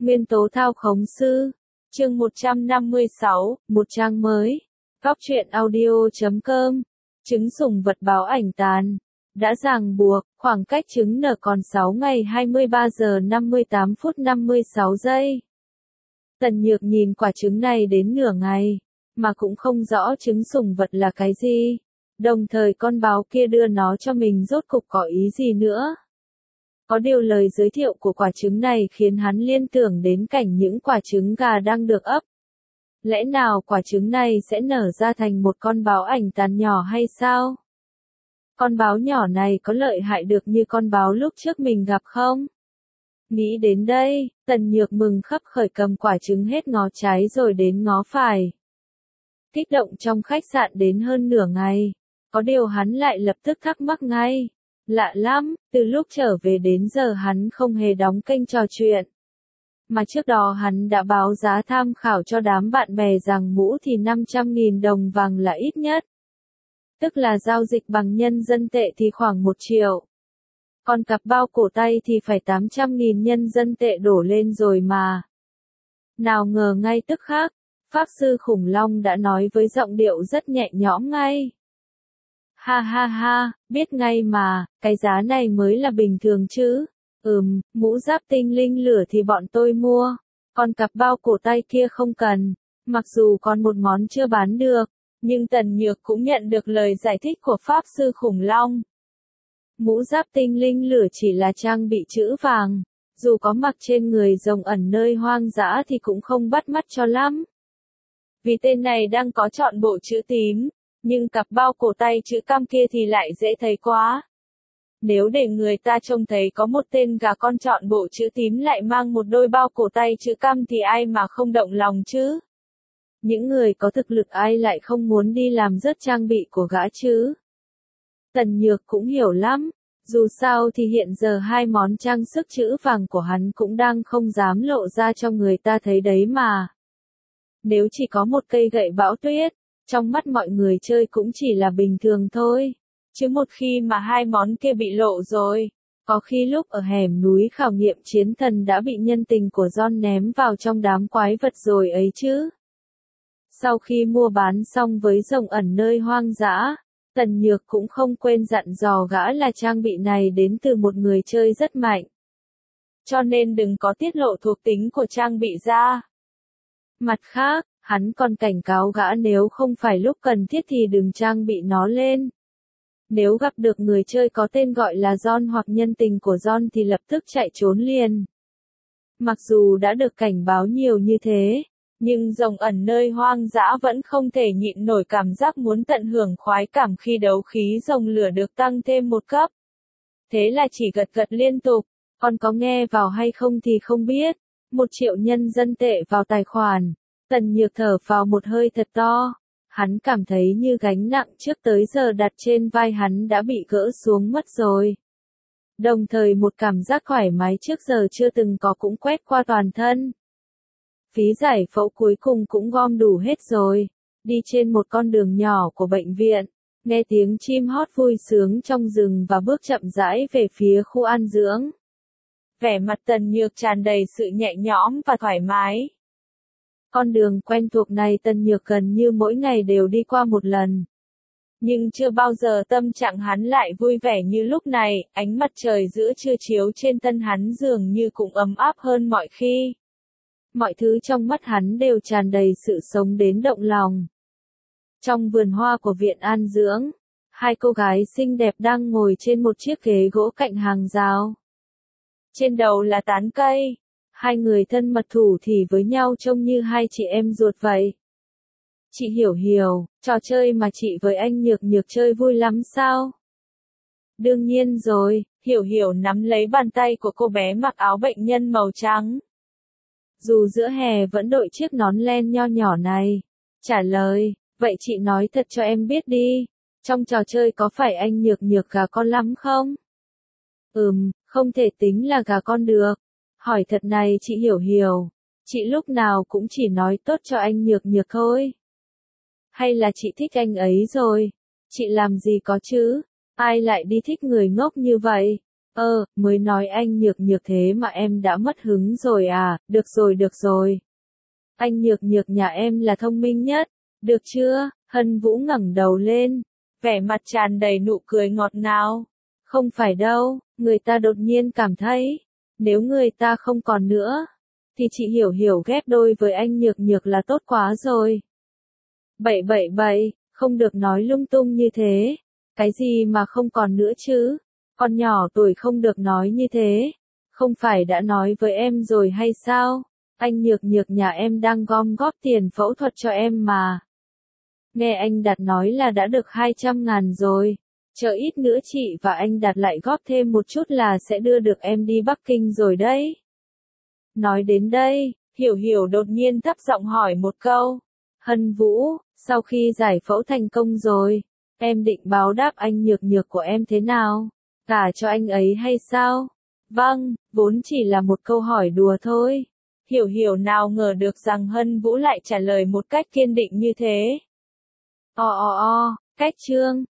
Nguyên tố thao khống sư. Chương 156, một trang mới. Góc truyện audio.com. Trứng sủng vật báo ảnh tàn. Đã ràng buộc, khoảng cách trứng nở còn 6 ngày 23 giờ 58 phút 56 giây. Tần Nhược nhìn quả trứng này đến nửa ngày, mà cũng không rõ trứng sủng vật là cái gì. Đồng thời con báo kia đưa nó cho mình rốt cục có ý gì nữa. Có điều lời giới thiệu của quả trứng này khiến hắn liên tưởng đến cảnh những quả trứng gà đang được ấp. Lẽ nào quả trứng này sẽ nở ra thành một con báo ảnh tàn nhỏ hay sao? Con báo nhỏ này có lợi hại được như con báo lúc trước mình gặp không? Nghĩ đến đây, Tần Nhược mừng khấp khởi cầm quả trứng hết ngó trái rồi đến ngó phải. Kích động trong khách sạn đến hơn nửa ngày. Có điều hắn lại lập tức thắc mắc ngay. Lạ lắm, từ lúc trở về đến giờ hắn không hề đóng kênh trò chuyện. Mà trước đó hắn đã báo giá tham khảo cho đám bạn bè rằng mũ thì 500.000 đồng vàng là ít nhất. Tức là giao dịch bằng nhân dân tệ thì khoảng 1 triệu. Còn cặp bao cổ tay thì phải 800.000 nhân dân tệ đổ lên rồi mà. Nào ngờ ngay tức khắc, Pháp Sư Khủng Long đã nói với giọng điệu rất nhẹ nhõm ngay. Ha ha ha, biết ngay mà, cái giá này mới là bình thường chứ. Mũ giáp tinh linh lửa thì bọn tôi mua, còn cặp bao cổ tay kia không cần. Mặc dù còn một món chưa bán được, nhưng Tần Nhược cũng nhận được lời giải thích của Pháp Sư Khủng Long. Mũ giáp tinh linh lửa chỉ là trang bị chữ vàng, dù có mặc trên người rồng ẩn nơi hoang dã thì cũng không bắt mắt cho lắm. Vì tên này đang có chọn bộ chữ tím, nhưng cặp bao cổ tay chữ cam kia thì lại dễ thấy quá. Nếu để người ta trông thấy có một tên gà con chọn bộ chữ tím lại mang một đôi bao cổ tay chữ cam thì ai mà không động lòng chứ? Những người có thực lực ai lại không muốn đi làm rớt trang bị của gã chứ? Tần Nhược cũng hiểu lắm, dù sao thì hiện giờ hai món trang sức chữ vàng của hắn cũng đang không dám lộ ra cho người ta thấy đấy mà. Nếu chỉ có một cây gậy bão tuyết, trong mắt mọi người chơi cũng chỉ là bình thường thôi. Chứ một khi mà hai món kia bị lộ rồi, có khi lúc ở hẻm núi khảo nghiệm chiến thần đã bị nhân tình của John ném vào trong đám quái vật rồi ấy chứ. Sau khi mua bán xong với rồng ẩn nơi hoang dã, Tần Nhược cũng không quên dặn dò gã là trang bị này đến từ một người chơi rất mạnh. Cho nên đừng có tiết lộ thuộc tính của trang bị ra. Mặt khác, hắn còn cảnh cáo gã nếu không phải lúc cần thiết thì đừng trang bị nó lên. Nếu gặp được người chơi có tên gọi là John hoặc nhân tình của John thì lập tức chạy trốn liền. Mặc dù đã được cảnh báo nhiều như thế, nhưng rồng ẩn nơi hoang dã vẫn không thể nhịn nổi cảm giác muốn tận hưởng khoái cảm khi đấu khí rồng lửa được tăng thêm một cấp. Thế là chỉ gật gật liên tục, còn có nghe vào hay không thì không biết. 1 triệu nhân dân tệ vào tài khoản. Tần Nhược thở vào một hơi thật to. Hắn cảm thấy như gánh nặng trước tới giờ đặt trên vai hắn đã bị gỡ xuống mất rồi. Đồng thời một cảm giác thoải mái trước giờ chưa từng có cũng quét qua toàn thân. Phí giải phẫu cuối cùng cũng gom đủ hết rồi. Đi trên một con đường nhỏ của bệnh viện, nghe tiếng chim hót vui sướng trong rừng và bước chậm rãi về phía khu an dưỡng. Vẻ mặt Tần Nhược tràn đầy sự nhẹ nhõm và thoải mái. Con đường quen thuộc này Tần Nhược gần như mỗi ngày đều đi qua một lần. Nhưng chưa bao giờ tâm trạng hắn lại vui vẻ như lúc này, ánh mặt trời giữa trưa chiếu trên thân hắn dường như cũng ấm áp hơn mọi khi. Mọi thứ trong mắt hắn đều tràn đầy sự sống đến động lòng. Trong vườn hoa của viện an dưỡng, hai cô gái xinh đẹp đang ngồi trên một chiếc ghế gỗ cạnh hàng rào. Trên đầu là tán cây. Hai người thân mật thủ thỉ với nhau trông như hai chị em ruột vậy. Chị Hiểu Hiểu, trò chơi mà chị với anh Nhược Nhược chơi vui lắm sao? Đương nhiên rồi, Hiểu Hiểu nắm lấy bàn tay của cô bé mặc áo bệnh nhân màu trắng. Dù giữa hè vẫn đội chiếc nón len nho nhỏ này. Trả lời, vậy chị nói thật cho em biết đi, trong trò chơi có phải anh Nhược Nhược gà con lắm không? Không thể tính là gà con được. Hỏi thật này chị Hiểu Hiểu, chị lúc nào cũng chỉ nói tốt cho anh Nhược Nhược thôi. Hay là chị thích anh ấy rồi? Chị làm gì có chứ? Ai lại đi thích người ngốc như vậy? Mới nói anh Nhược Nhược thế mà em đã mất hứng rồi à, được rồi. Anh Nhược Nhược nhà em là thông minh nhất, được chưa? Hân Vũ ngẩng đầu lên, vẻ mặt tràn đầy nụ cười ngọt ngào. Không phải đâu, người ta đột nhiên cảm thấy, nếu người ta không còn nữa, thì chị Hiểu Hiểu ghép đôi với anh Nhược Nhược là tốt quá rồi. Bậy, không được nói lung tung như thế. Cái gì mà không còn nữa chứ? Con nhỏ tuổi không được nói như thế. Không phải đã nói với em rồi hay sao? Anh Nhược Nhược nhà em đang gom góp tiền phẫu thuật cho em mà. Nghe anh Đạt nói là đã được 200.000 rồi. Chờ ít nữa chị và anh Đạt lại góp thêm một chút là sẽ đưa được em đi Bắc Kinh rồi đấy. Nói đến đây, Hiểu Hiểu đột nhiên thấp giọng hỏi một câu. Hân Vũ, sau khi giải phẫu thành công rồi, em định báo đáp anh Nhược Nhược của em thế nào? Gả cho anh ấy hay sao? Vâng, vốn chỉ là một câu hỏi đùa thôi. Hiểu Hiểu nào ngờ được rằng Hân Vũ lại trả lời một cách kiên định như thế. Cách chương